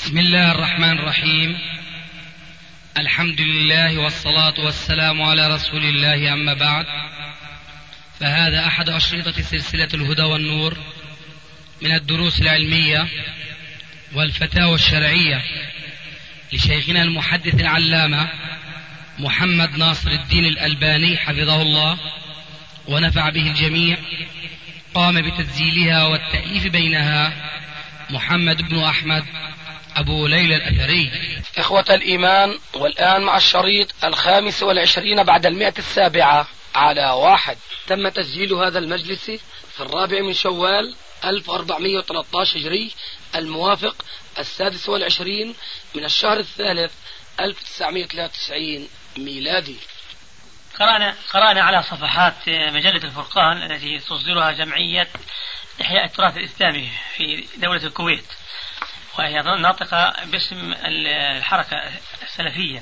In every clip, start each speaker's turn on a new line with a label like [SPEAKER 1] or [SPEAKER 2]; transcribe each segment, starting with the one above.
[SPEAKER 1] بسم الله الرحمن الرحيم. الحمد لله والصلاة والسلام على رسول الله، أما بعد، فهذا أحد أشرطة سلسلة الهدى والنور من الدروس العلمية والفتاوى الشرعية لشيخنا المحدث العلامة محمد ناصر الدين الألباني حفظه الله ونفع به الجميع. قام بتسجيلها والتأليف بينها محمد بن أحمد أبو ليلى الأثري.
[SPEAKER 2] إخوة الإيمان، والآن مع الشريط 25 بعد 107 على 1. تم تسجيل هذا المجلس في 4 شوال 1413 هجري، الموافق 26 من الشهر الثالث 1993 ميلادي.
[SPEAKER 3] قرأنا على صفحات مجلة الفرقان التي تصدرها جمعية إحياء التراث الإسلامي في دولة الكويت، وهي ناطقة باسم الحركة السلفية.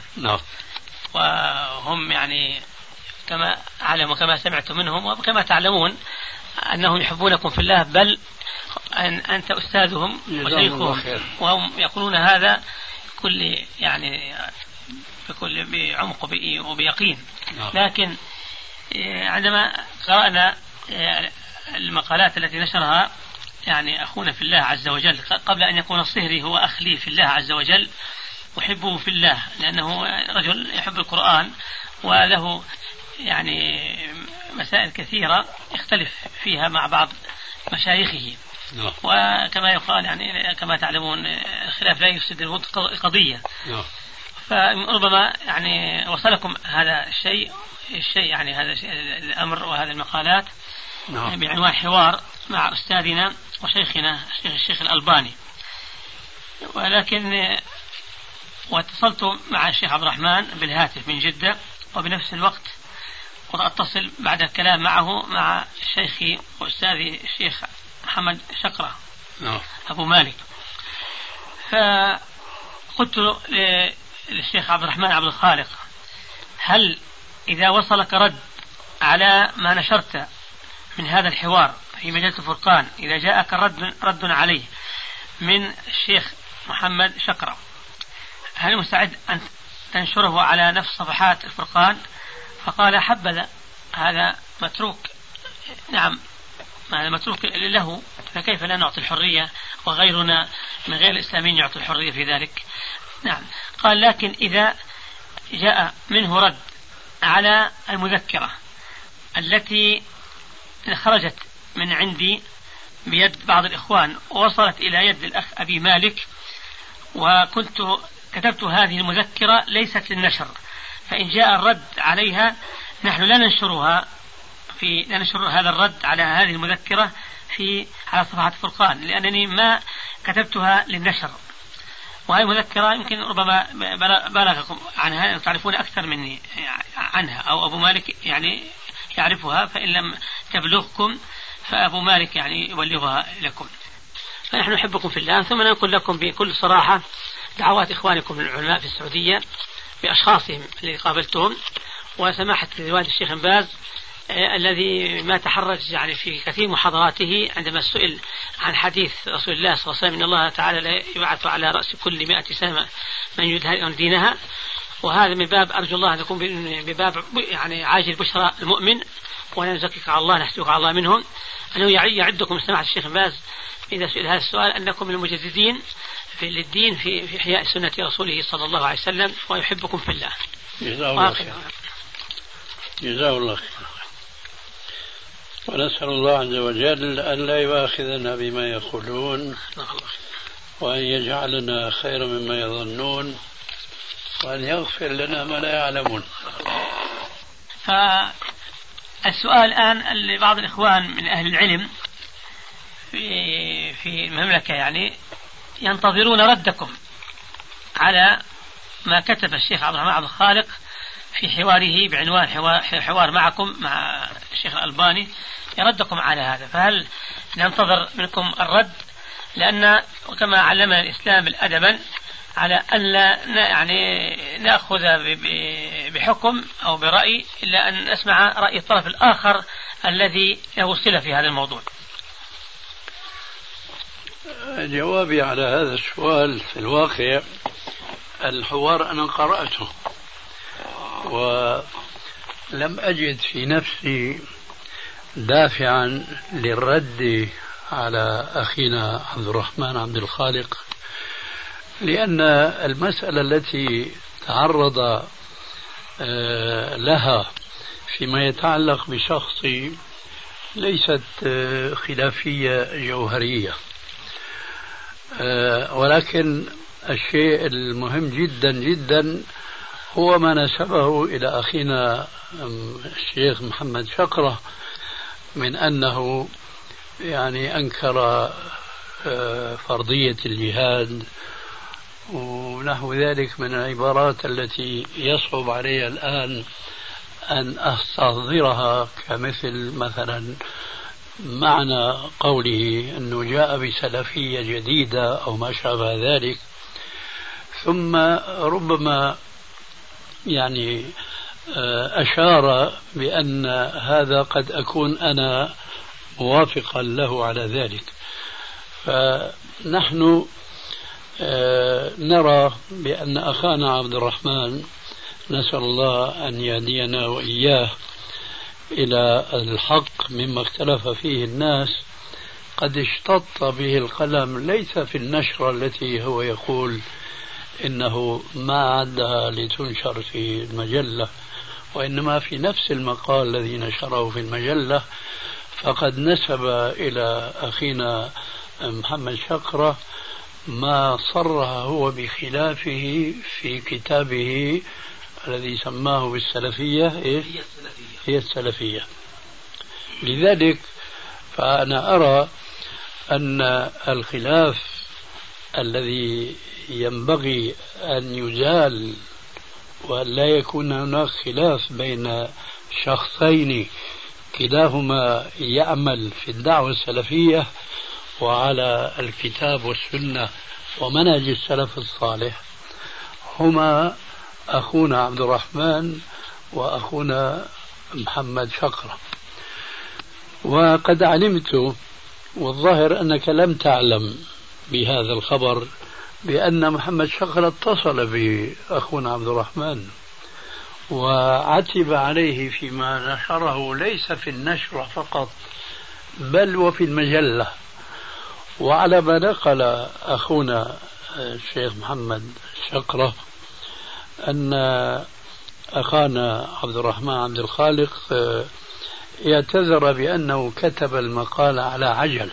[SPEAKER 3] وهم يعني كما أعلم وكما سمعت منهم وكما تعلمون أنهم يحبونكم في الله، بل أنت أستاذهم وشيخهم، وهم يقولون هذا بكل بعمق وبيقين. لكن عندما قرأنا المقالات التي نشرها يعني أخونا في الله عز وجل، قبل أن يكون الصهري هو أخ لي في الله عز وجل، أحبه في الله لأنه رجل يحب القرآن وله يعني مسائل كثيرة يختلف فيها مع بعض مشايخه. وكما يقال يعني كما تعلمون الخلاف لا يفسد الود قضية. فربما يعني وصلكم هذا الشيء يعني هذا الأمر وهذه المقالات بعنوان حوار مع أستاذنا وشيخنا الشيخ الألباني. ولكن واتصلت مع الشيخ عبد الرحمن بالهاتف من جدة، وبنفس الوقت وأتصل بعد الكلام معه مع شيخي وأستاذي الشيخ محمد شقرة أبو مالك. فقلت للشيخ عبد الرحمن عبد الخالق: هل إذا وصلك رد على ما نشرت من هذا الحوار في مجلة الفرقان، إذا جاءك رد عليه من الشيخ محمد شقرة، هل مستعد أن تنشره على نفس صفحات الفرقان؟ فقال: حبذا، هذا متروك. نعم، هذا متروك له، فكيف لا نعطي الحرية وغيرنا من غير الإسلاميين يعطي الحرية في ذلك؟ نعم. قال: لكن إذا جاء منه رد على المذكرة التي خرجت من عندي بيد بعض الإخوان ووصلت إلى يد الأخ أبي مالك، وكنت كتبت هذه المذكرة ليست للنشر، فإن جاء الرد عليها نحن لا ننشر هذا الرد على هذه المذكرة على صفحة الفرقان، لأنني ما كتبتها للنشر. وهذه المذكرة يمكن ربما بلغكم عنها، تعرفون أكثر مني عنها، أو أبو مالك يعني يعرفها، فإن لم تبلغكم فأبو مالك يعني يبلغها لكم. فنحن نحبكم في الله. ثم نقول لكم بكل صراحة دعوات إخوانكم العلماء في السعودية بأشخاصهم اللي قابلتهم، وسماحة الوالد الشيخ بن باز الذي ما تحرج يعني في كثير محاضراته عندما سئل عن حديث رسول الله صلى الله عليه وسلم: إن الله تعالى لا يبعث على رأس كل 100 سنة من يدهر دينها. وهذا من باب أرجو الله أن يكون بباب يعني عاجل بشرى المؤمن، ولا نزكيك على الله، نحسدك على الله منهم. أنه يعدكم سماحة الشيخ باز إذا سئل هذا السؤال أنكم من المجددين في الدين في إحياء سنة رسوله صلى الله عليه وسلم، ويحبكم في الله.
[SPEAKER 4] جزاه الله خير. ونسأل الله عز وجل أن لا يؤاخذنا بما يقولون، وأن يجعلنا خيرا مما يظنون، وأن يغفر لنا ما لا يعلمون.
[SPEAKER 3] فالسؤال الآن لبعض الإخوان من أهل العلم في المملكة يعني ينتظرون ردكم على ما كتب الشيخ عبد الرحمن عبد الخالق في حواره بعنوان حوار معكم مع الشيخ الألباني، يردكم على هذا. فهل ننتظر منكم الرد؟ لأن كما علمنا الإسلام الأدبا على أن لا يعني نأخذ بحكم أو برأي إلا أن نسمع رأي الطرف الآخر الذي له صلة في هذا الموضوع.
[SPEAKER 4] جوابي على هذا السؤال في الواقع الحوار أنا قرأته ولم أجد في نفسي دافعا للرد على أخينا عبد الرحمن عبد الخالق، لأن المسألة التي تعرض لها فيما يتعلق بشخصي ليست خلافية جوهرية، ولكن الشيء المهم جدا جدا هو ما نسبه إلى أخينا الشيخ محمد شقرة من أنه يعني أنكر فرضية الجهاد ونحو ذلك من العبارات التي يصعب علي الآن أن أستحضرها، كمثل مثلا معنى قوله أنه جاء بسلفية جديدة أو ما شابه ذلك. ثم ربما يعني أشار بأن هذا قد أكون أنا موافقا له على ذلك. فنحن نرى بأن أخانا عبد الرحمن نسأل الله أن يهدينا وإياه إلى الحق مما اختلف فيه الناس قد اشتط به القلم، ليس في النشرة التي هو يقول إنه ما عدها لتنشر في المجلة، وإنما في نفس المقال الذي نشره في المجلة فقد نسب إلى أخينا محمد شقرة ما صرح هو بخلافه في كتابه الذي سماه بالسلفية هي السلفية. لذلك فأنا أرى أن الخلاف الذي ينبغي أن يزال وأن لا يكون هناك خلاف بين شخصين كلاهما يعمل في الدعوة السلفية وعلى الكتاب والسنة ومنهج السلف الصالح، هما أخونا عبد الرحمن وأخونا محمد شقرة. وقد علمت والظاهر أنك لم تعلم بهذا الخبر بأن محمد شقرة اتصل بأخونا عبد الرحمن وعتب عليه فيما نشره ليس في النشرة فقط بل وفي المجلة. وعلى ما نقل أخونا الشيخ محمد شقرة أن أخانا عبد الرحمن عبد الخالق يعتذر بأنه كتب المقال على عجل.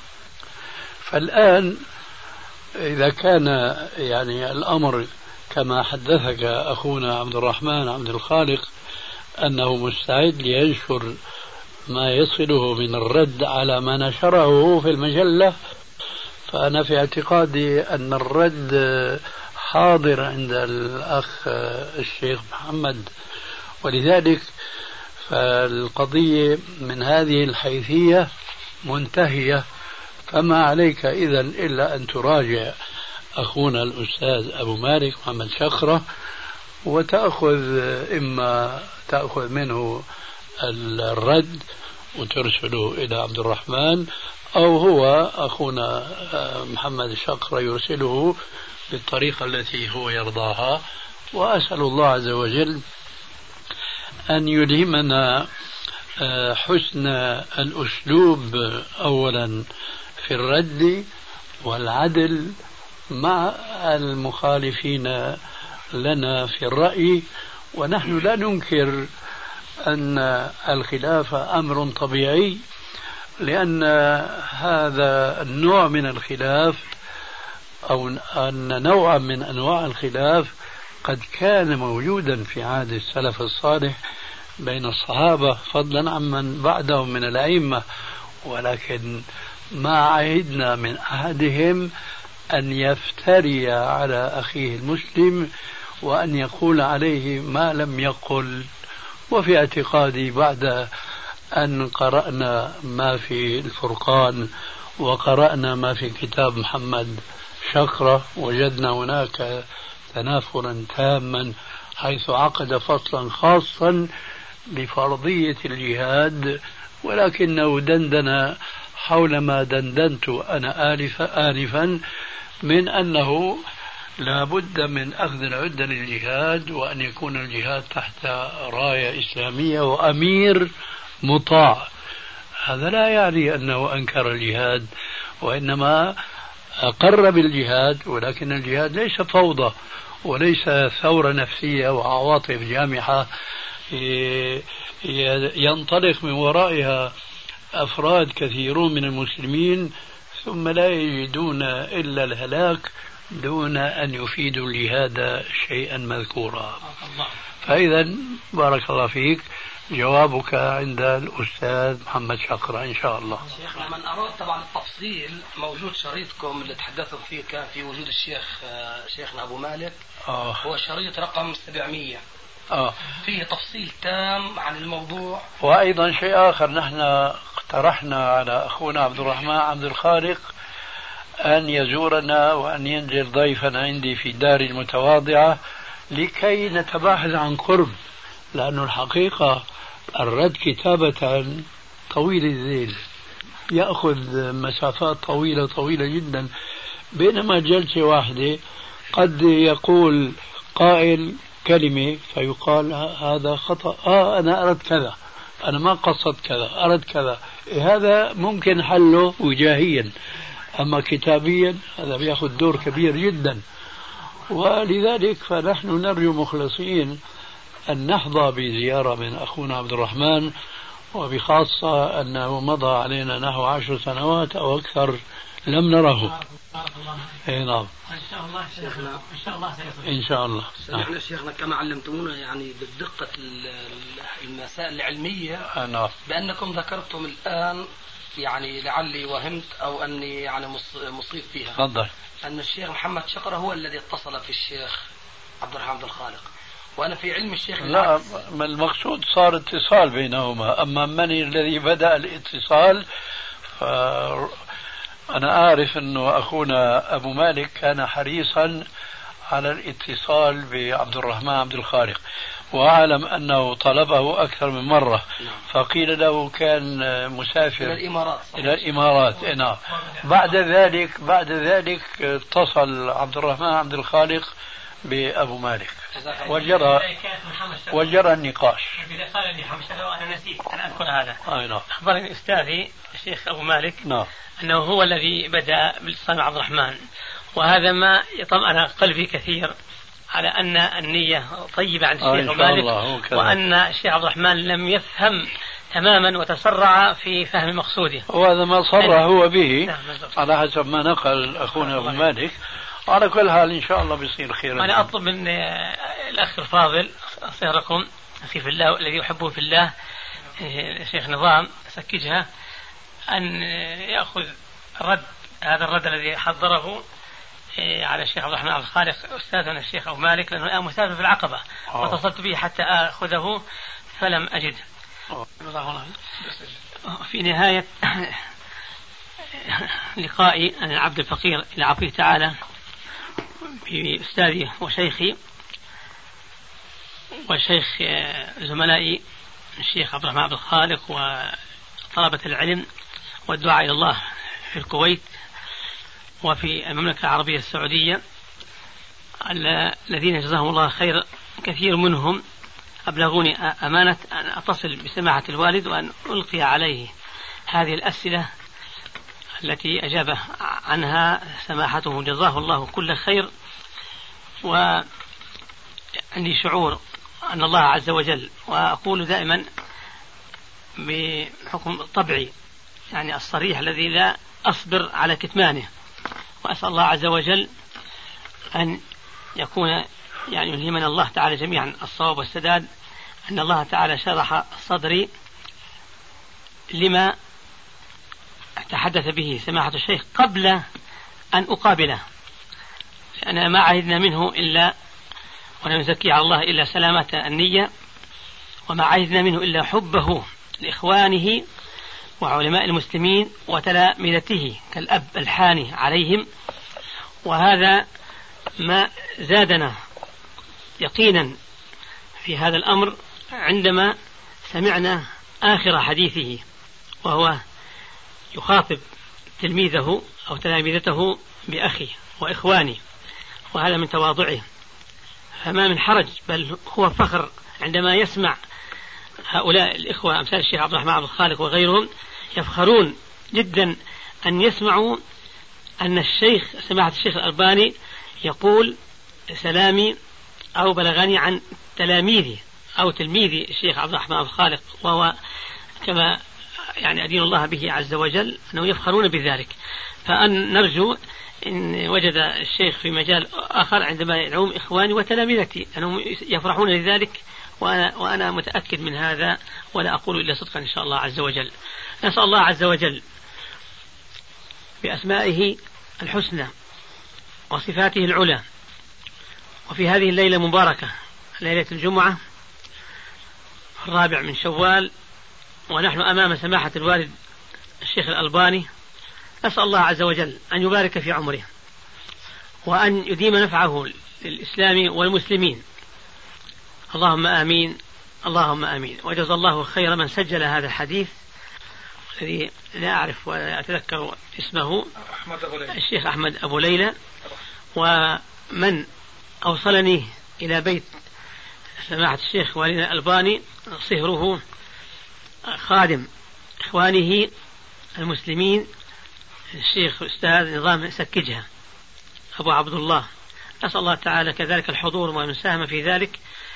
[SPEAKER 4] فالآن إذا كان يعني الأمر كما حدثك أخونا عبد الرحمن عبد الخالق أنه مستعد لينشر ما يصله من الرد على ما نشره في المجلة، فأنا في اعتقادي أن الرد حاضر عند الأخ الشيخ محمد، ولذلك فالقضية من هذه الحيثية منتهية. فما عليك إذن إلا أن تراجع أخونا الأستاذ أبو مالك محمد شقرة وتأخذ إما تأخذ منه الرد وترسله إلى عبد الرحمن، أو هو أخونا محمد شقرة يرسله بالطريقة التي هو يرضاها. وأسأل الله عز وجل أن يلهمنا حسن الأسلوب أولا في الرد والعدل مع المخالفين لنا في الرأي. ونحن لا ننكر أن الخلاف أمر طبيعي، لأن هذا النوع من الخلاف أو أن نوعا من أنواع الخلاف قد كان موجودا في عهد السلف الصالح بين الصحابة فضلا عمن بعدهم من الأئمة، ولكن ما عهدنا من أحدهم أن يفتري على أخيه المسلم وأن يقول عليه ما لم يقل. وفي اعتقادي بعد أن قرأنا ما في الفرقان وقرأنا ما في كتاب محمد شقرة وجدنا هناك تنافرا تاما، حيث عقد فصلا خاصا بفرضية الجهاد، ولكنه دندن حول ما دندنت أنا آنفا من أنه لا بد من أخذ العدة للجهاد، وأن يكون الجهاد تحت راية إسلامية وأمير مطاع. هذا لا يعني أنه أنكر الجهاد، وإنما أقر بالجهاد، ولكن الجهاد ليس فوضى وليس ثورة نفسية وعواطف جامحة ينطلق من ورائها أفراد كثيرون من المسلمين ثم لا يجدون إلا الهلاك دون أن يفيدوا الجهاد شيئا مذكورا. فإذا بارك الله فيك، جوابك عند الأستاذ محمد شقرة إن شاء الله.
[SPEAKER 2] شيخنا من أراد طبعا التفصيل موجود شريطكم اللي تحدثوا فيه كان في وجود الشيخ شيخنا أبو مالك. هو شريط رقم 700. فيه تفصيل تام عن الموضوع.
[SPEAKER 4] وأيضا شيء آخر، نحن اقترحنا على أخونا عبد الرحمن عبد الخالق أن يزورنا وأن ينزل ضيفا عندي في داري المتواضعة لكي نتباحث عن قرب، لأن الحقيقة الرد كتابة طويل الذيل يأخذ مسافات طويلة جدا، بينما جلسة واحدة قد يقول قائل كلمة فيقال هذا خطأ، أنا أردت كذا، أنا ما قصدت كذا، أردت كذا. هذا ممكن حله وجاهيا، أما كتابيا هذا بيأخذ دور كبير جدا. ولذلك فنحن نرجو مخلصين أن نحظى بزيارة من أخونا عبد الرحمن، وبخاصة أنه مضى علينا نحو 10 سنوات أو أكثر لم نره. نعم
[SPEAKER 3] إن شاء الله شيخنا، إن شاء الله سيصل
[SPEAKER 4] إن شاء الله.
[SPEAKER 2] سمعنا شيخنا كما علمتمونا يعني بالدقة المسائل العلمية.
[SPEAKER 4] نعم.
[SPEAKER 2] بأنكم ذكرتم الآن يعني لعلي وهمت أو أني يعني مصيب فيها.
[SPEAKER 4] تفضل.
[SPEAKER 2] أن الشيخ محمد شقرة هو الذي اتصل في الشيخ عبد الرحمن عبد الخالق، وأنا في علم الشيخ
[SPEAKER 4] لا، ما المقصود صار اتصال بينهما، أما من الذي بدأ الاتصال فأنا أعرف أنه أخونا أبو مالك كان حريصا على الاتصال بعبد الرحمن عبد الخالق، وأعلم أنه طلبه أكثر من مرة، فقيل له كان مسافر إلى الإمارات. نعم. بعد ذلك اتصل عبد الرحمن عبد الخالق بأبو مالك وجرى النقاش.
[SPEAKER 3] أنا نسيت أن أذكر هذا.
[SPEAKER 4] نعم.
[SPEAKER 3] أخبرني أستاذي الشيخ أبو مالك
[SPEAKER 4] نعم.
[SPEAKER 3] أنه هو الذي بدأ بالاتصال مع عبد الرحمن، وهذا ما يطمئن قلبي كثير على أن النية طيبة عند الشيخ أبو مالك، وأن الشيخ عبد الرحمن لم يفهم تماما وتسرع في فهم مقصوده،
[SPEAKER 4] وهذا ما صرح هو به على حسب ما نقل أخونا أبو مالك. على كل حال إن شاء الله بيصير خير.
[SPEAKER 3] أنا أطلب من الأخ الفاضل صهركم في الله الذي يحبه في الله شيخ نظام سكجها أن يأخذ هذا الرد الذي حضره على الشيخ عبد الرحمن عبد الخالق أستاذنا الشيخ أبو مالك، لأنه الآن مسافر في العقبة واتصلت به حتى أخذه فلم أجد. في نهاية لقائي أنا العبد الفقير إلى عفوه تعالى بأستاذي وشيخي وشيخ زملائي الشيخ عبد الرحمن عبد الخالق وطلبة العلم والدعاء إلى الله في الكويت وفي المملكة العربية السعودية الذين جزاهم الله خير، كثير منهم أبلغوني أمانة أن أتصل بسماحة الوالد وأن ألقي عليه هذه الأسئلة التي أجاب عنها سماحته جزاه الله كل خير. وعندي شعور أن الله عز وجل، وأقول دائما بحكم طبعي يعني الصريح الذي لا أصبر على كتمانه، وأسأل الله عز وجل أن يكون يعني يلهمنا الله تعالى جميعا الصواب والسداد، أن الله تعالى شرح صدري لما تحدث به سماحة الشيخ قبل أن أقابله، لأننا ما عهدنا منه إلا ولا نزكي على الله إلا سلامة النية، وما عهدنا منه إلا حبه لإخوانه وعلماء المسلمين وتلامذته كالأب الحاني عليهم. وهذا ما زادنا يقينا في هذا الأمر عندما سمعنا آخر حديثه، وهو يخاطب تلميذه أو تلاميذته بأخي وإخواني، وهذا من تواضعه، فما من حرج، بل هو فخر عندما يسمع هؤلاء الإخوة أمثال الشيخ عبد الرحمن عبد الخالق وغيرهم يفخرون جدا أن يسمعوا أن الشيخ سماحة الشيخ الألباني يقول سلامي أو بلغني عن تلاميذي أو تلميذي الشيخ عبد الرحمن عبد الخالق، وهو كما يعني أدين الله به عز وجل أنه يفخرون بذلك. فأن نرجو إن وجد الشيخ في مجال آخر عندما يدعوهم إخواني وتلاميذتي أنهم يفرحون لذلك، وأنا متأكد من هذا ولا أقول إلا صدقا إن شاء الله عز وجل. نسأل الله عز وجل بأسمائه الحسنى وصفاته العلى، وفي هذه الليلة المباركة ليلة الجمعة 4 من شوال، ونحن أمام سماحة الوالد الشيخ الألباني، نسأل الله عز وجل أن يبارك في عمره وأن يديم نفعه للإسلام والمسلمين، اللهم آمين اللهم آمين. وجزا الله خير من سجل هذا الحديث الذي لا أعرف ولا أتذكر اسمه، الشيخ أحمد أبو ليلى، ومن أوصلني إلى بيت سماحة الشيخ والدنا الألباني صهره خادم إخوانه المسلمين الشيخ أستاذ نظام سكجها أبو عبد الله. نسأل الله تعالى كذلك الحضور ومن ساهم في ذلك،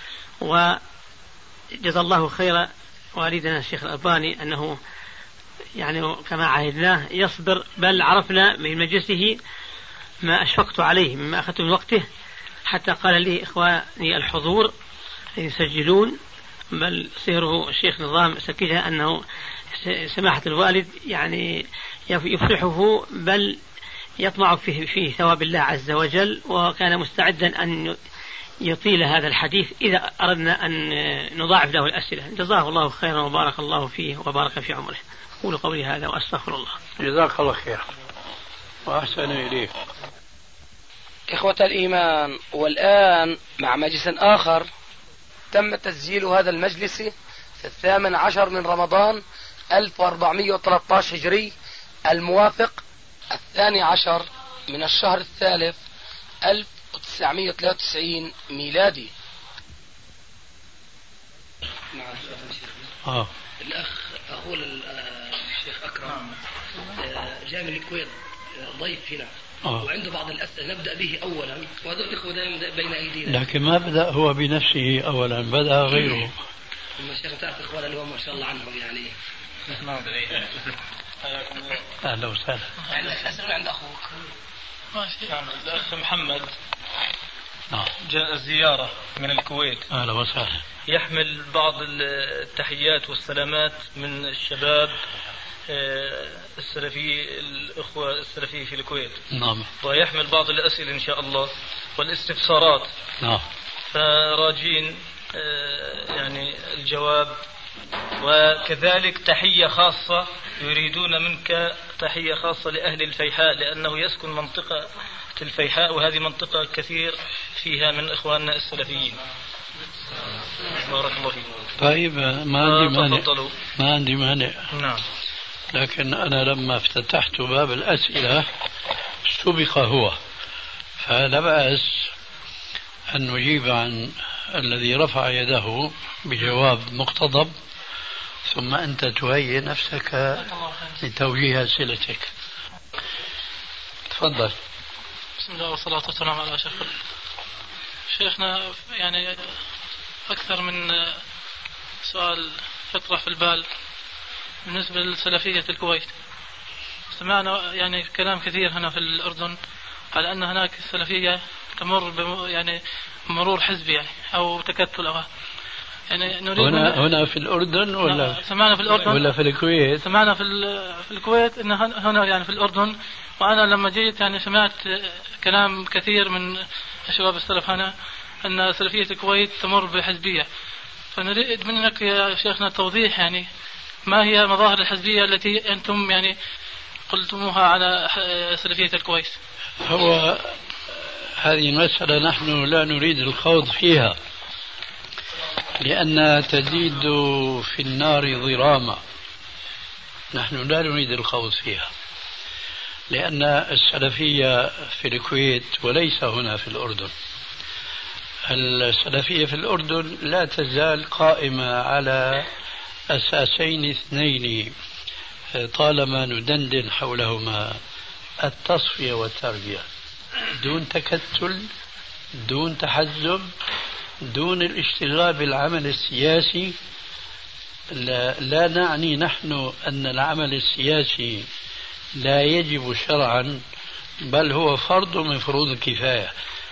[SPEAKER 3] وجزا الله خير والدنا الشيخ الألباني أنه يعني كما عهدناه يصبر، بل عرفنا من مجلسه ما أشفقت عليه مما أخذت من وقته، حتى قال لي إخواني الحضور يسجلون، بل صهره الشيخ نظام سكجها أنه سماحة الوالد يعني يفرحه بل يطمع في ثواب الله عز وجل، وكان مستعدا أن يطيل هذا الحديث إذا أردنا أن نضاعف له الأسئلة. جزاه الله خيرا وبارك الله فيه وبارك في عمره. أقول قولي هذا وأستغفر الله.
[SPEAKER 4] جزاك الله خير وأحسن إليك.
[SPEAKER 2] إخوة الإيمان، والآن مع مجلس آخر تم تسجيل هذا المجلس في 18 من رمضان 1413 هجري، الموافق 12 من الشهر الثالث 1993 ميلادي. الأخ أقول الشيخ أكرم جاء من الكويت ضيف هنا وعنده بعض الأسئلة، نبدأ به أولا، وهذول الإخوة دائما بين أيدينا.
[SPEAKER 4] لكن ما بدأ هو بنفسه أولا، بدأ غيره.
[SPEAKER 2] الشيخ تعرف إخوانا اليوم ما شاء الله عنهم يعني.
[SPEAKER 4] أهلا وسهلا.
[SPEAKER 2] أسأل عند أخوك.
[SPEAKER 5] الأخ محمد جاء زيارة من الكويت.
[SPEAKER 4] أهلا وسهلا.
[SPEAKER 5] يحمل بعض التحيات والسلامات من الشباب السلفي، الأخوة السلفي في الكويت.
[SPEAKER 4] نعم.
[SPEAKER 5] ويحمل بعض الأسئلة إن شاء الله والاستفسارات.
[SPEAKER 4] نعم.
[SPEAKER 5] فراجين يعني الجواب، وكذلك تحية خاصة، يريدون منك تحية خاصة لأهل الفيحاء، لأنه يسكن منطقة الفيحاء، وهذه منطقة كثير فيها من إخواننا السلفيين. بارك الله فيكم.
[SPEAKER 4] طيب ما عندي مانع.
[SPEAKER 5] نعم.
[SPEAKER 4] لكن أنا لما افتتحت باب الأسئلة سبق هو، فلا بأس أن نجيب عن الذي رفع يده بجواب مقتضب، ثم أنت تهيئ نفسك لتوجيه أسئلتك. تفضل.
[SPEAKER 5] بسم الله والصلاة والسلام على أشرف. شيخنا يعني أكثر من سؤال يطرح في البال بالنسبة لسلفية الكويت. سمعنا يعني كلام كثير هنا في الأردن على أن هناك السلفية تمر يعني مرور حزبي يعني أو تكتل أو يعني نريد
[SPEAKER 4] هنا في الأردن ولا
[SPEAKER 5] سمعنا في الأردن
[SPEAKER 4] ولا في الكويت؟
[SPEAKER 5] سمعنا في الكويت إن هنا يعني في الأردن. وأنا لما جيت يعني سمعت كلام كثير من الشباب السلف هنا أن سلفية الكويت تمر بحزبية، فنريد منك يا شيخنا توضيح يعني ما هي مظاهر الحزبية التي أنتم يعني قلتموها على سلفية الكويت.
[SPEAKER 4] هو هذه المسألة نحن لا نريد الخوض فيها، لأن تزيد في النار ضراما، نحن لا نريد الخوض فيها، لأن السلفية في الكويت وليس هنا في الأردن. السلفية في الأردن لا تزال قائمة على أساسين اثنين طالما ندندن حولهما: التصفية والتربية، دون تكتل، دون تحزب، دون الاشتغال بالعمل السياسي. لا نعني نحن أن العمل السياسي لا يجب شرعا، بل هو فرض من فروض الكفاية،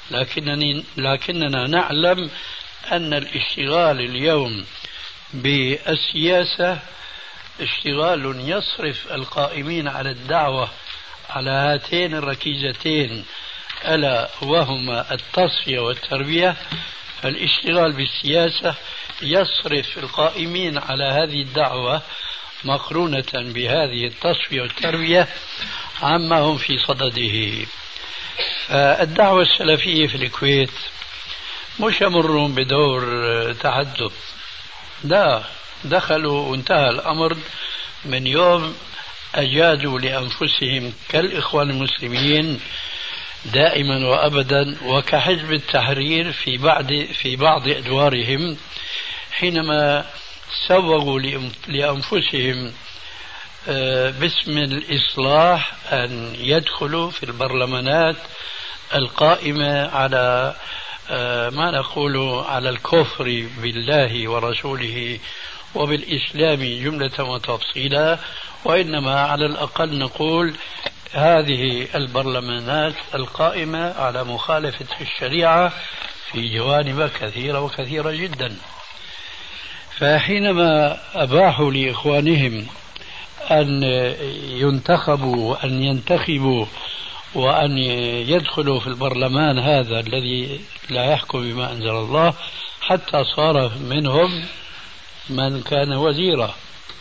[SPEAKER 4] لكننا نعلم أن الاشتغال اليوم بالسياسة اشتغال يصرف القائمين على الدعوة على هاتين الركيزتين، ألا وهما التصفية والتربية. فالاشتغال بالسياسة يصرف القائمين على هذه الدعوة مقرونة بهذه التصفية والتربية عما هم في صدده. الدعوة السلفية في الكويت مش يمرون بدور تحدث، لا، دخلوا وانتهى الأمر من يوم أجادوا لأنفسهم كالإخوان المسلمين دائما وأبدا، وكحزب التحرير في بعض أدوارهم، حينما سوغوا لأنفسهم باسم الإصلاح أن يدخلوا في البرلمانات القائمة على ما نقول على الكفر بالله ورسوله وبالإسلام جملة وتفصيلا، وإنما على الأقل نقول هذه البرلمانات القائمة على مخالفة الشريعة في جوانب كثيرة وكثيرة جدا. فحينما أباحوا لإخوانهم أن ينتخبوا وأن ينتخبوا وأن يدخلوا في البرلمان هذا الذي لا يحكم بما أنزل الله، حتى صار منهم من كان وزيرا.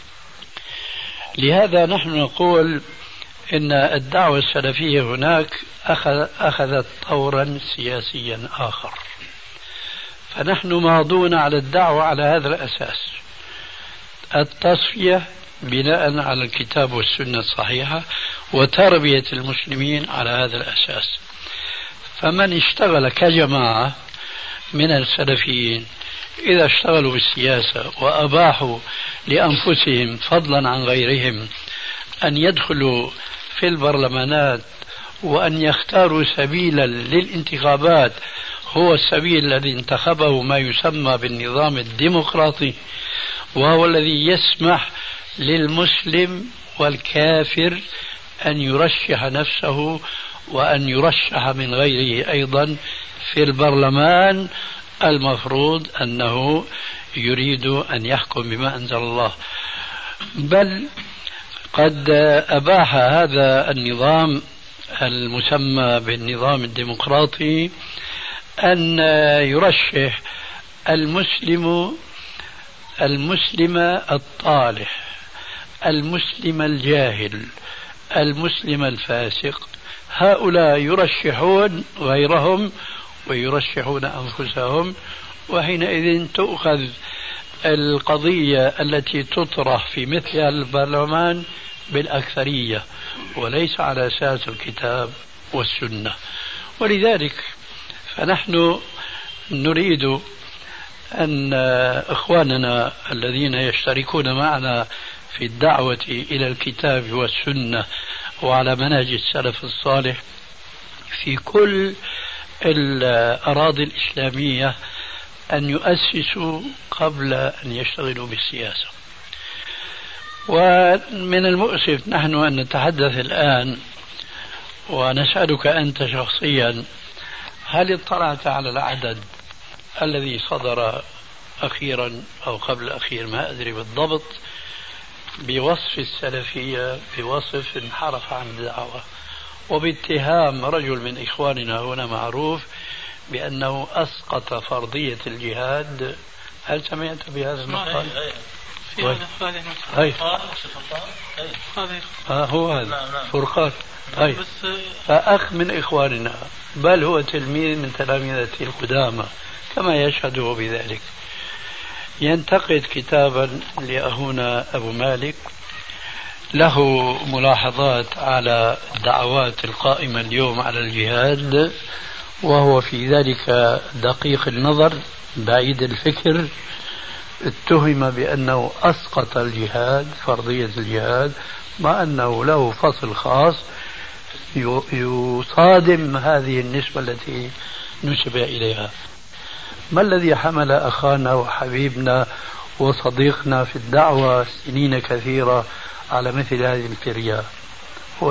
[SPEAKER 4] لهذا نحن نقول إن الدعوة السلفية هناك أخذت طورا سياسيا آخر، فنحن ماضون على الدعوة على هذا الأساس: التصفية بناء على الكتاب والسنة الصحيحة، وتربية المسلمين على هذا الأساس. فمن اشتغل كجماعة من السلفيين إذا اشتغلوا بالسياسة وأباحوا لأنفسهم فضلا عن غيرهم أن يدخلوا في البرلمانات وأن يختاروا سبيلا للانتخابات هو السبيل الذي انتخبه ما يسمى بالنظام الديمقراطي، وهو الذي يسمح للمسلم والكافر أن يرشح نفسه وأن يرشح من غيره أيضا في البرلمان، المفروض أنه يريد أن يحكم بما أنزل الله. بل قد أباح هذا النظام المسمى بالنظام الديمقراطي أن يرشح المسلم الطالح، المسلم الجاهل، المسلم الفاسق، هؤلاء يرشحون غيرهم ويرشحون أنفسهم، وحينئذ تؤخذ القضية التي تطرح في مثل البرلمان بالأكثرية وليس على أساس الكتاب والسنة. ولذلك فنحن نريد أن إخواننا الذين يشتركون معنا في الدعوة إلى الكتاب والسنة وعلى منهج السلف الصالح في كل الأراضي الإسلامية أن يؤسسوا قبل أن يشتغلوا بالسياسة. ومن المؤسف نحن أن نتحدث الآن ونسألك أنت شخصيا: هل اطلعت على العدد الذي صدر أخيرا أو قبل الأخير، ما أدري بالضبط، بوصف السلفية بوصف انحرف عن الدعوة وباتهام رجل من إخواننا هنا معروف بأنه أسقط فرضية الجهاد؟ هل سمعت بهذا المقال؟ هو هذا فرقان. فأخ من إخواننا، بل هو تلميذ من تلامذته القدامى كما يشهد بذلك، ينتقد كتابا لأخونا أبو مالك له ملاحظات على الدعوات القائمة اليوم على الجهاد، وهو في ذلك دقيق النظر بعيد الفكر. اتهم بأنه أسقط الجهاد، فرضية الجهاد، مع أنه له فصل خاص يصادم هذه النسبة التي نسب إليها. ما الذي حمل أخانا وحبيبنا وصديقنا في الدعوة سنين كثيرة على مثل هذه الفرية؟ هو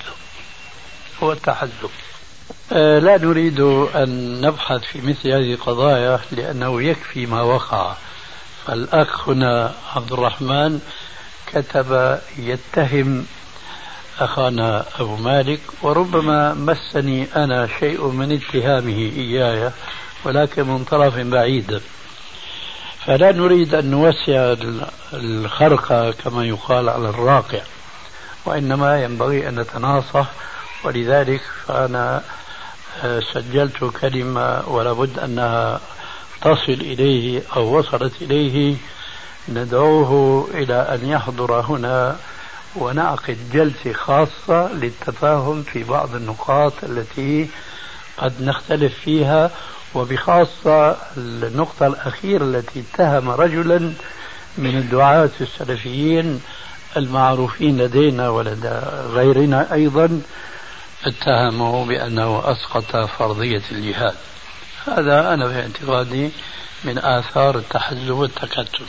[SPEAKER 4] التحزب. لا نريد أن نبحث في مثل هذه القضايا لأنه يكفي ما وقع. فالأخ هنا عبد الرحمن كتب يتهم أخانا أبو مالك، وربما مسني أنا شيء من اتهامه إياي، ولكن من طرف بعيد. فلا نريد أن نوسع الخرق كما يقال على الراقع، وإنما ينبغي أن نتناصح. ولذلك فأنا سجلت كلمة ولابد أنها تصل إليه أو وصلت إليه، ندعوه إلى أن يحضر هنا ونعقد جلسة خاصة للتفاهم في بعض النقاط التي قد نختلف فيها، وبخاصة النقطة الأخيرة التي اتهم رجلا من الدعاة السلفيين المعروفين لدينا ولدى غيرنا أيضا، اتهمه بأنه أسقط فرضية الجهاد. هذا أنا في اعتقادي من آثار التحزب والتكتل.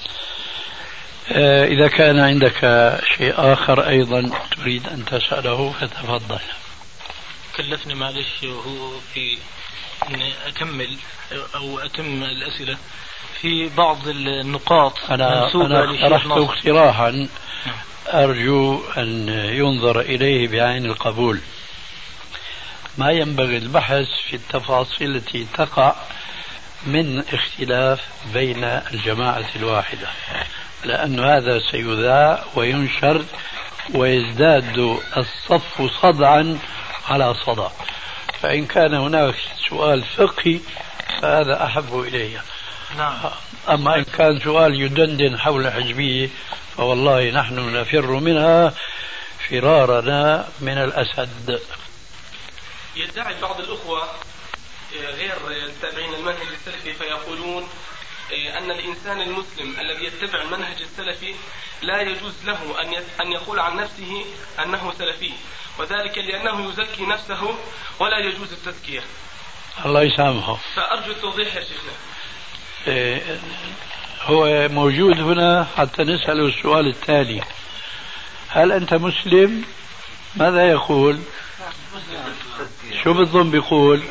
[SPEAKER 4] إذا كان عندك شيء آخر أيضا تريد أن تسأله فتفضل.
[SPEAKER 5] كلفني معلش وهو في أن أكمل أو أتم الأسئلة في بعض النقاط.
[SPEAKER 4] أنا اقترحت اقتراحا أرجو أن ينظر إليه بعين القبول. ما ينبغي البحث في التفاصيل التي تقع من اختلاف بين الجماعة الواحدة، لأن هذا سيذاع وينشر ويزداد الصف صدعا على صدع. فإن كان هناك سؤال فقهي فهذا أحب إلي. أما إن كان سؤال يدندن حول حزبية فوالله نحن نفر منها فرارنا من الأسد.
[SPEAKER 2] يدعي بعض الأخوة غير التابعين المنهج السلفي فيقولون أن الإنسان المسلم الذي يتبع المنهج السلفي لا يجوز له أن يقول عن نفسه أنه سلفي، وذلك لأنه يزكي نفسه ولا يجوز التزكية.
[SPEAKER 4] الله يسامحه.
[SPEAKER 2] فأرجو التوضيح يا شيخنا.
[SPEAKER 4] هو موجود هنا حتى نسأله السؤال التالي: هل أنت مسلم؟ ماذا يقول؟ شو بالضم بيقول؟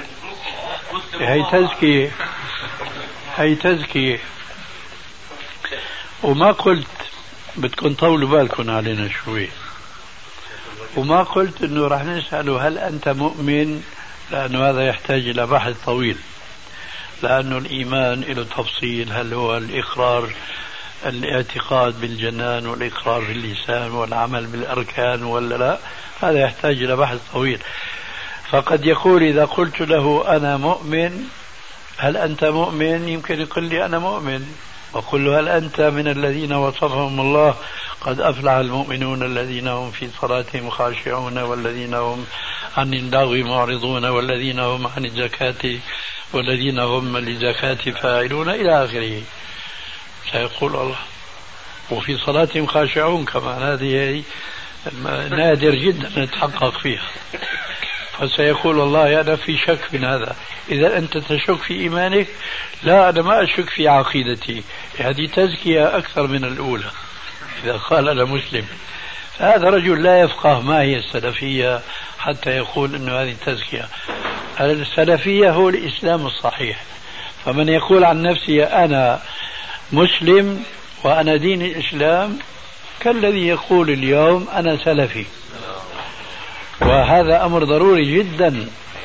[SPEAKER 4] هي تزكية. وما قلت بدكم طولوا بالكم علينا شوي، وما قلت انه راح نسأله هل انت مؤمن، لانه هذا يحتاج الى بحث طويل، لانه الايمان له تفصيل. هل هو الاقرار الاعتقاد بالجنان والاقرار باللسان والعمل بالاركان ولا لا؟ هذا يحتاج الى بحث طويل. فقد يقول إذا قلت له أنا مؤمن هل أنت مؤمن؟ يمكن يقول لي أنا مؤمن، وقل له هل أنت من الذين وصفهم الله قد أفلح المؤمنون الذين هم في صلاتهم خاشعون والذين هم عن اللغو معرضون والذين هم عن الزكاة والذين هم للزكاة فاعلون إلى آخره. سيقول الله وفي صلاتهم خاشعون كمان، هذه نادر جدا نتحقق فيها. فسيقول الله أنا في شك من هذا. إذا أنت تشك في إيمانك، لا أنا ما أشك في عقيدتي، هذه تزكية أكثر من الأولى إذا قال أنا مسلم. فهذا رجل لا يفقه ما هي السلفية حتى يقول أنه هذه التزكية. السلفية هو الإسلام الصحيح. فمن يقول عن نفسه أنا مسلم وأنا دين الإسلام كالذي يقول اليوم أنا سلفي، وهذا أمر ضروري جدا.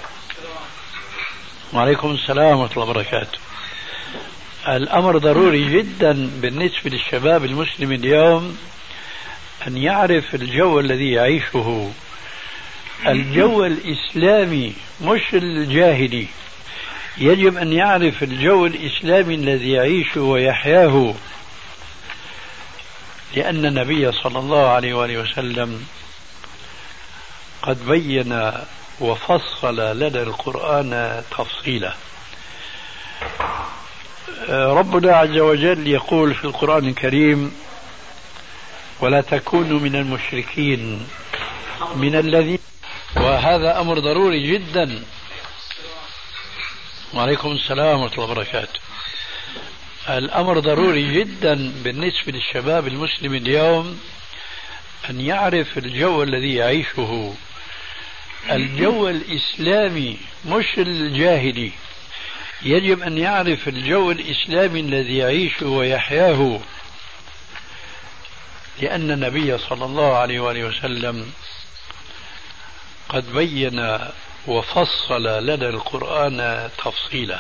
[SPEAKER 4] وعليكم السلام ورحمة الله وبركاته. الأمر ضروري جدا بالنسبة للشباب المسلم اليوم أن يعرف الجو الذي يعيشه، الجو الإسلامي مش الجاهلي. يجب أن يعرف الجو الإسلامي الذي يعيشه ويحياه. لأن النبي صلى الله عليه وآله وسلم قد بين وفصل لنا القرآن تفصيلا. ربنا عز وجل يقول في القرآن الكريم: ولا تكونوا من المشركين من الذين، وهذا أمر ضروري جدا. وعليكم السلام ورحمة الله وبركاته. الأمر ضروري جدا بالنسبة للشباب المسلم اليوم أن يعرف الجو الذي يعيشه، الجو الإسلامي مش الجاهلي. يجب أن يعرف الجو الإسلامي الذي يعيشه ويحياه، لأن النبي صلى الله عليه وآله وسلم قد بين وفصل لنا القرآن تفصيلا.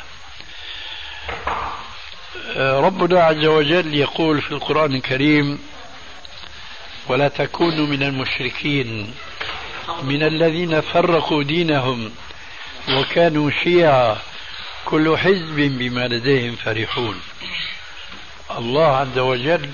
[SPEAKER 4] ربنا عز وجل يقول في القرآن الكريم: ولا تكونوا من المشركين من الذين فرقوا دينهم وكانوا شيعا كل حزب بما لديهم فرحون. الله عز وجل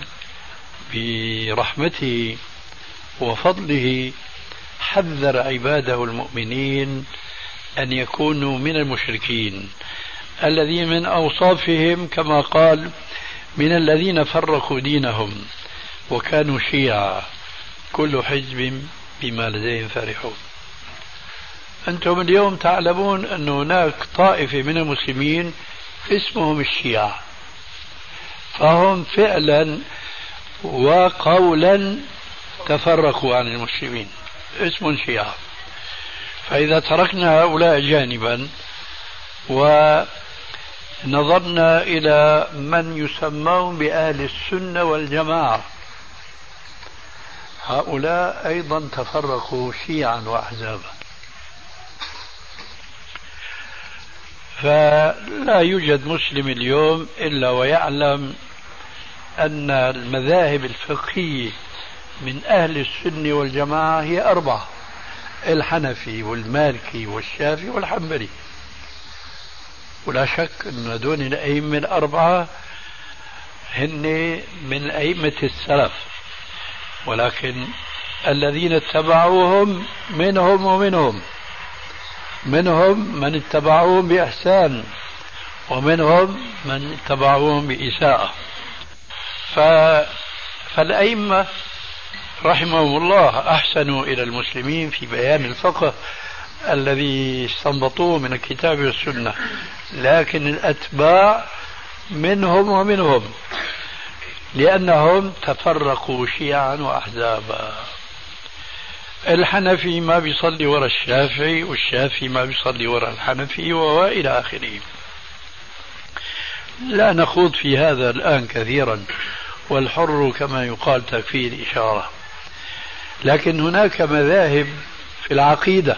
[SPEAKER 4] برحمته وفضله حذر عباده المؤمنين أن يكونوا من المشركين الذين من أوصافهم كما قال: من الذين فرقوا دينهم وكانوا شيعا كل حزب بما لديهم فرحون. أنتم اليوم تعلمون أن هناك طائفة من المسلمين اسمهم الشيعة، فهم فعلا وقولا تفرقوا عن المسلمين، اسم شيعة. فإذا تركنا هؤلاء جانبا ونظرنا إلى من يسمون بأهل السنة والجماعة، هؤلاء أيضا تفرقوا شيعا وأحزابا. فلا يوجد مسلم اليوم إلا ويعلم أن المذاهب الفقهية من أهل السنة والجماعة هي 4: الحنفي والمالكي والشافعي والحنبلي. ولا شك أن هذول الأئمة الأربعة هن من أئمة السلف، ولكن الذين اتبعوهم منهم ومنهم، منهم من اتبعوهم بإحسان ومنهم من اتبعوهم بإساءة. فالأئمة رحمهم الله أحسنوا إلى المسلمين في بيان الفقه الذي استنبطوه من الكتاب والسنة، لكن الأتباع منهم ومنهم، لأنهم تفرقوا شيعا وأحزابا. الحنفي ما بيصلي وراء الشافعي، والشافعي ما بيصلي وراء الحنفي، وإلى آخره. لا نخوض في هذا الآن كثيرا، والحر كما يقال تكفيه الإشارة. لكن هناك مذاهب في العقيدة،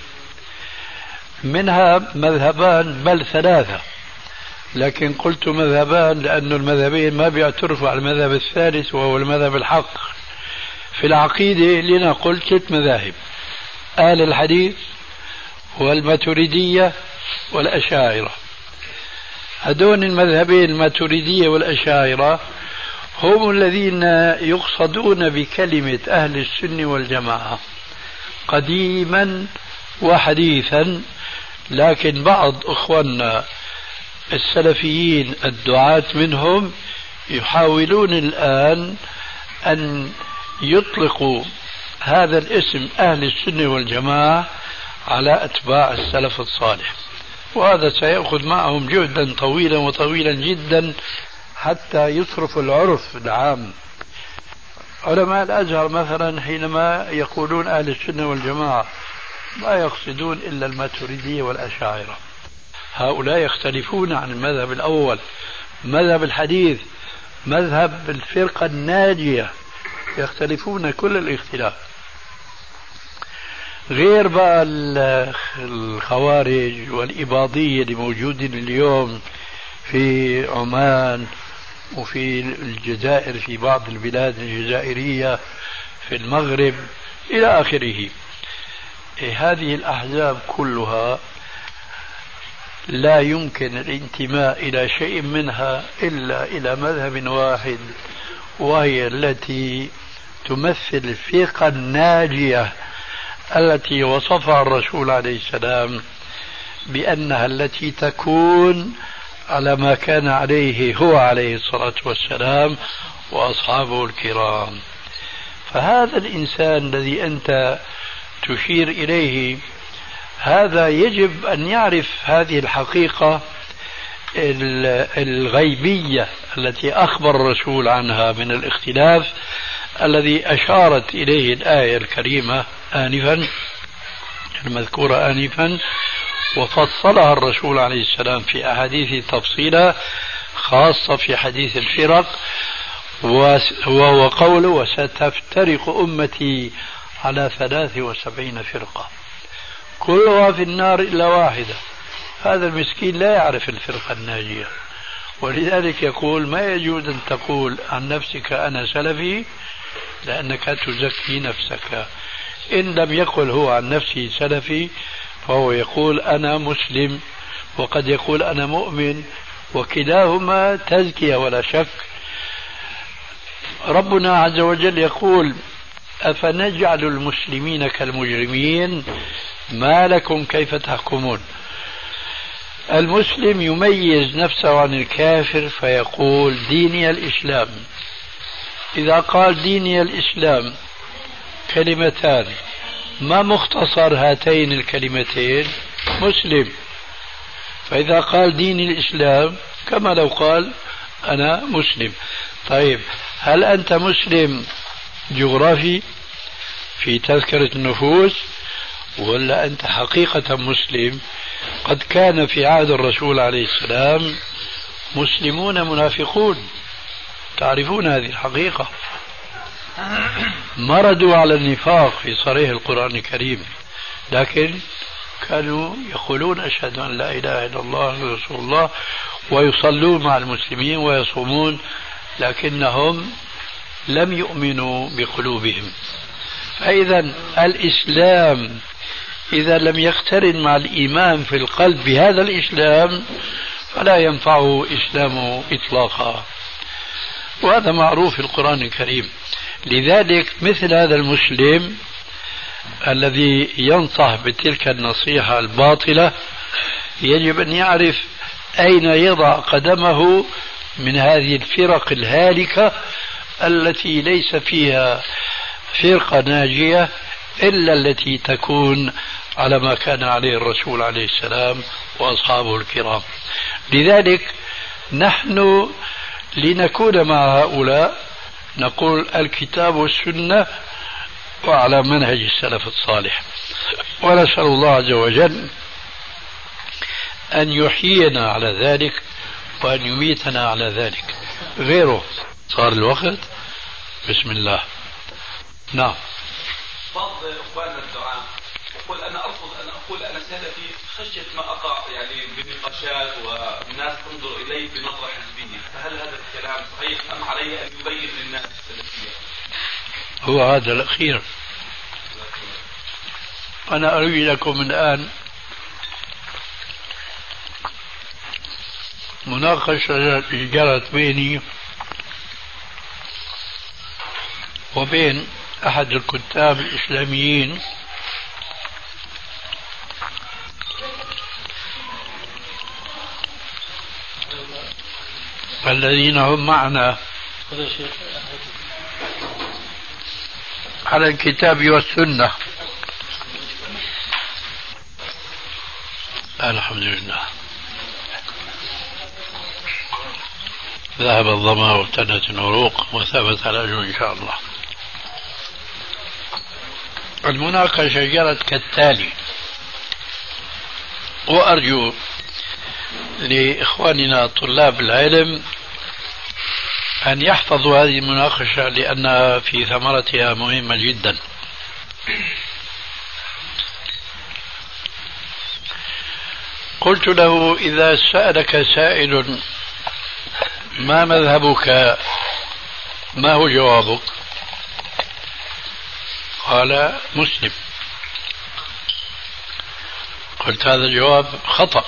[SPEAKER 4] منها مذهبان بل 3، لكن قلت مذهبان لأن المذهبين ما بيعترفوا على المذهب الثالث وهو المذهب الحق. في العقيدة لنا قلت 6 مذاهب: أهل الحديث والماتريدية والأشاعرة. هذون المذهبين الماتريدية والأشاعرة هم الذين يقصدون بكلمة أهل السنة والجماعة قديما وحديثا، لكن بعض أخواننا السلفيين الدعاة منهم يحاولون الآن أن يطلقوا هذا الاسم أهل السنة والجماعة على أتباع السلف الصالح، وهذا سيأخذ معهم جهدا طويلا وطويلا جدا حتى يصرف العرف العام. علماء الأزهر مثلا حينما يقولون أهل السنة والجماعة لا يقصدون إلا الماتريدية والأشاعرة. هؤلاء يختلفون عن المذهب الأول، مذهب الحديث، مذهب الفرقة الناجية، يختلفون كل الاختلاف. غير بقى الخوارج والإباضية اللي موجودين اليوم في عمان وفي الجزائر، في بعض البلاد الجزائرية، في المغرب إلى آخره. هذه الأحزاب كلها لا يمكن الانتماء إلى شيء منها إلا إلى مذهب واحد، وهي التي تمثل الفرقة الناجية التي وصفها الرسول عليه السلام بأنها التي تكون على ما كان عليه هو عليه الصلاة والسلام وأصحابه الكرام. فهذا الإنسان الذي أنت تشير إليه هذا يجب أن يعرف هذه الحقيقة الغيبية التي أخبر الرسول عنها من الاختلاف الذي أشارت إليه الآية الكريمة آنفا المذكورة آنفا، وفصلها الرسول عليه السلام في أحاديث تفصيلا خاصة في حديث الفرق، وهو قوله وستفترق أمتي على 73 فرقة كلها في النار إلا واحدة. هذا المسكين لا يعرف الفرقة الناجية، ولذلك يقول ما يجوز أن تقول عن نفسك أنا سلفي لأنك تزكي نفسك. إن لم يقل هو عن نفسه سلفي فهو يقول أنا مسلم، وقد يقول أنا مؤمن، وكلاهما تزكية ولا شك. ربنا عز وجل يقول أفنجعل المسلمين كالمجرمين ما لكم كيف تحكمون. المسلم يميز نفسه عن الكافر فيقول ديني الإسلام. إذا قال ديني الإسلام كلمتان ما مختصر هاتين الكلمتين مسلم، فإذا قال ديني الإسلام كما لو قال أنا مسلم. طيب هل أنت مسلم جغرافي في تذكرة النفوس ولا أنت حقيقة مسلم؟ قد كان في عهد الرسول عليه السلام مسلمون منافقون، تعرفون هذه الحقيقة، مردوا على النفاق في صريح القرآن الكريم، لكن كانوا يقولون أشهد أن لا إله إلا الله رسول الله ويصلون مع المسلمين ويصومون، لكنهم لم يؤمنوا بقلوبهم. فإذا الإسلام إذا لم يقترن مع الإيمان في القلب بهذا الإسلام فلا ينفعه إسلامه إطلاقا، وهذا معروف في القرآن الكريم. لذلك مثل هذا المسلم الذي ينصح بتلك النصيحة الباطلة يجب أن يعرف أين يضع قدمه من هذه الفرق الهالكة التي ليس فيها فرقة ناجية إلا التي تكون على ما كان عليه الرسول عليه السلام وأصحابه الكرام. لذلك نحن لنكون مع هؤلاء نقول الكتاب والسنة وعلى منهج السلف الصالح، ونسأل الله عز وجل أن يحيينا على ذلك وأن يميتنا على ذلك. غيره صار الوقت. بسم الله. نعم.
[SPEAKER 6] بعض إخواننا الدعاء يقول أنا أرفض أن أقول أنا سلفي خشية ما أقع يعني بنقاشات والناس تنظر إلي بنظرة حزبية، فهل هذا الكلام صحيح أم علي أن يبين للناس السلفية؟
[SPEAKER 4] هو هذا الأخير. أنا أروي لكم الآن مناقشة جرت بيني وبين أحد الكتاب الإسلاميين الذين هم معنا على الكتاب والسنة. الحمد لله ذهب الظما وابتدت العروق وثبت الأجر إن شاء الله. المناقشة جرت كالتالي، وأرجو لإخواننا طلاب العلم أن يحفظوا هذه المناقشة لأنها في ثمرتها مهمة جدا. قلت له إذا سألك سائل ما مذهبك ما هو جوابك؟ قال مسلم. قلت هذا جواب خطأ.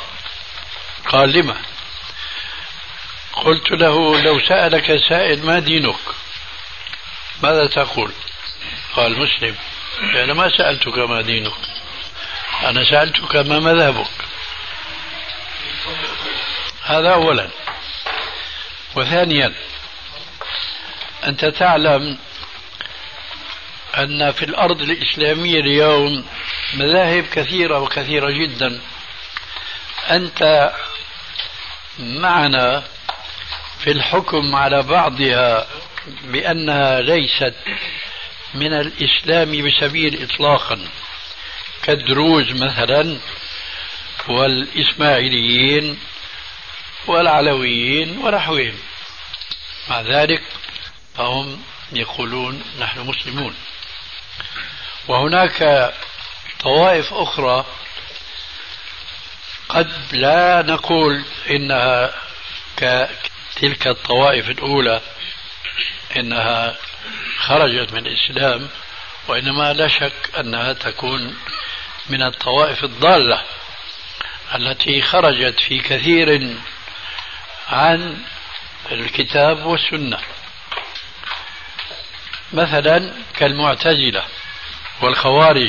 [SPEAKER 4] قال لما؟ قلت له لو سألك سائل ما دينك ماذا تقول؟ قال مسلم. أنا ما سألتك ما دينك، أنا سألتك ما مذهبك. هذا أولا. وثانيا، أنت تعلم أن في الأرض الإسلامية اليوم مذاهب كثيرة وكثيرة جدا. أنت معنا في الحكم على بعضها بأنها ليست من الإسلام بسبيل إطلاقا، كالدروز مثلا والإسماعيليين والعلويين ونحوهم. مع ذلك فهم يقولون نحن مسلمون. وهناك طوائف أخرى قد لا نقول إنها كتلك الطوائف الأولى إنها خرجت من الإسلام، وإنما لا شك أنها تكون من الطوائف الضالة التي خرجت في كثير عن الكتاب والسنة، مثلا كالمعتزلة والخوارج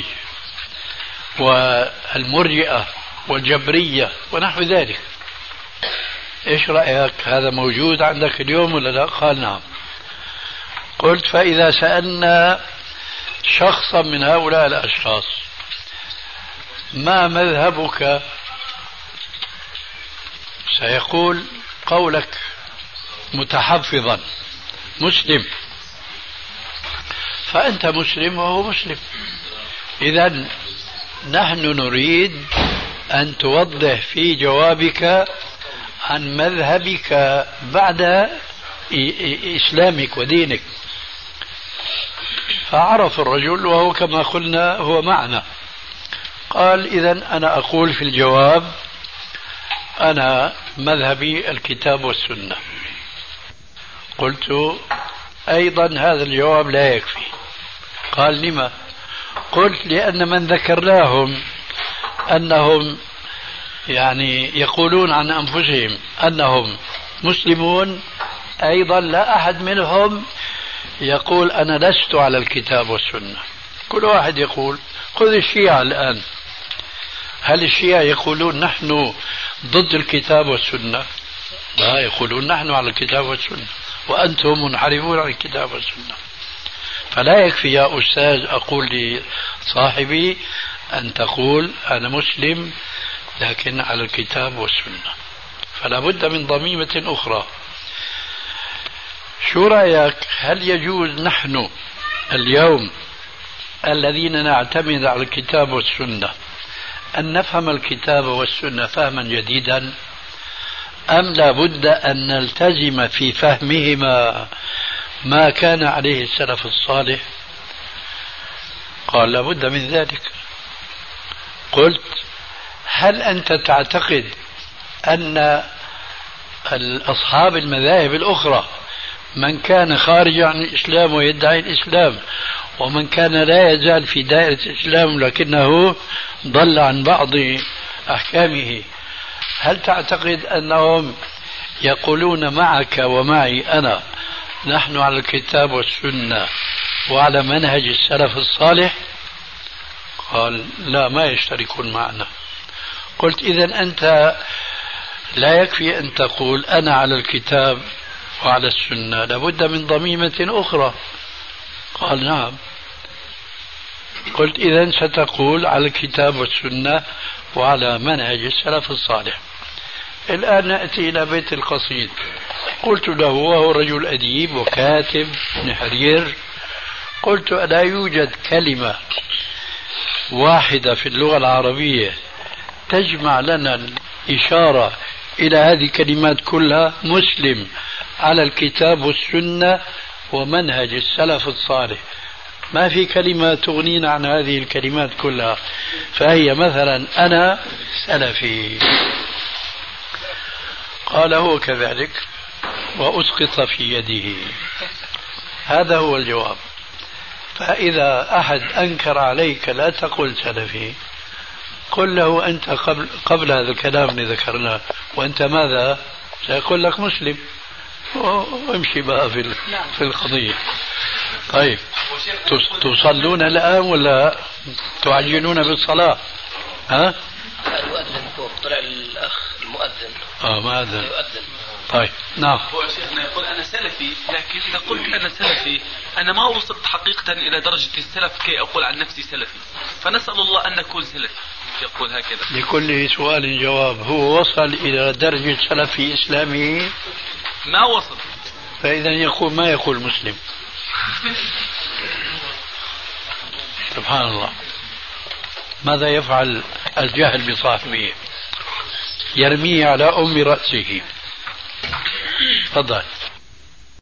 [SPEAKER 4] والمرجئة والجبرية ونحو ذلك. إيش رأيك؟ هذا موجود عندك اليوم ولا لا؟ قال نعم. قلت فإذا سألنا شخصا من هؤلاء الأشخاص ما مذهبك، سيقول قولك متحفظا مسلم، فأنت مسلم وهو مسلم. إذن نحن نريد أن توضح في جوابك عن مذهبك بعد إسلامك ودينك. فعرف الرجل، وهو كما قلنا هو معنا. قال إذن أنا أقول في الجواب أنا مذهبي الكتاب والسنة. قلت أيضا هذا الجواب لا يكفي. قال لما؟ قلت لأن من ذكرناهم أنهم يعني يقولون عن أنفسهم أنهم مسلمون، أيضا لا أحد منهم يقول أنا لست على الكتاب والسنة. كل واحد يقول. خذ الشيعة الآن، هل الشيعة يقولون نحن ضد الكتاب والسنة؟ لا، يقولون نحن على الكتاب والسنة وأنتم منحرفون عن الكتاب والسنة. فلا يكفي يا أستاذ أقول لصاحبي أن تقول أنا مسلم لكن على الكتاب والسنة، فلا بد من ضميمة أخرى. شو رأيك؟ هل يجوز نحن اليوم الذين نعتمد على الكتاب والسنة أن نفهم الكتاب والسنة فهما جديدا، أم لا بد أن نلتزم في فهمهما ما كان عليه السلف الصالح؟ قال لا بد من ذلك. قلت هل أنت تعتقد أن أصحاب المذاهب الأخرى من كان خارج عن الإسلام ويدعي الإسلام ومن كان لا يزال في دائرة الإسلام لكنه ضل عن بعض أحكامه، هل تعتقد أنهم يقولون معك ومعي أنا نحن على الكتاب والسنة وعلى منهج السلف الصالح؟ قال لا، ما يشتركون معنا. قلت إذن أنت لا يكفي أن تقول أنا على الكتاب وعلى السنة، لابد من ضميمة أخرى. قال نعم. قلت إذن ستقول على الكتاب والسنة وعلى منهج السلف الصالح. الآن نأتي إلى بيت القصيد. قلت له وهو رجل أديب وكاتب ابن حرير، قلت لا يوجد كلمة واحدة في اللغة العربية تجمع لنا الإشارة إلى هذه الكلمات كلها، مسلم على الكتاب والسنة ومنهج السلف الصالح. ما في كلمة تغنينا عن هذه الكلمات كلها. فهي مثلا أنا سلفي. قال هو كذلك وأسقط في يده. هذا هو الجواب. فإذا أحد أنكر عليك لا تقل سلفي، قل له أنت قبل هذا الكلام اللي ذكرناه وأنت ماذا؟ سيقول لك مسلم، وامشي بقى في القضية. طيب تصلون الآن ولا تعجلون بالصلاة؟ ها؟
[SPEAKER 2] المؤذن فوق طلع الأخ المؤذن.
[SPEAKER 4] مؤذن.
[SPEAKER 2] يؤذن.
[SPEAKER 4] طيب نعم.
[SPEAKER 6] هو شيخنا يقول أنا سلفي، لكن إذا قلت أنا سلفي أنا ما وصلت حقيقة إلى درجة السلف كي أقول عن نفسي سلفي، فنسأل الله أن نكون سلفي. يقول هكذا.
[SPEAKER 4] لكل سؤال جواب. هو وصل إلى درجة سلف في إسلامه؟
[SPEAKER 6] ما وصل.
[SPEAKER 4] فإذا يقول ما يقول مسلم. سبحان الله. ماذا يفعل الجهل بصاحبه؟ يرميه على أم رأسه. تفضل.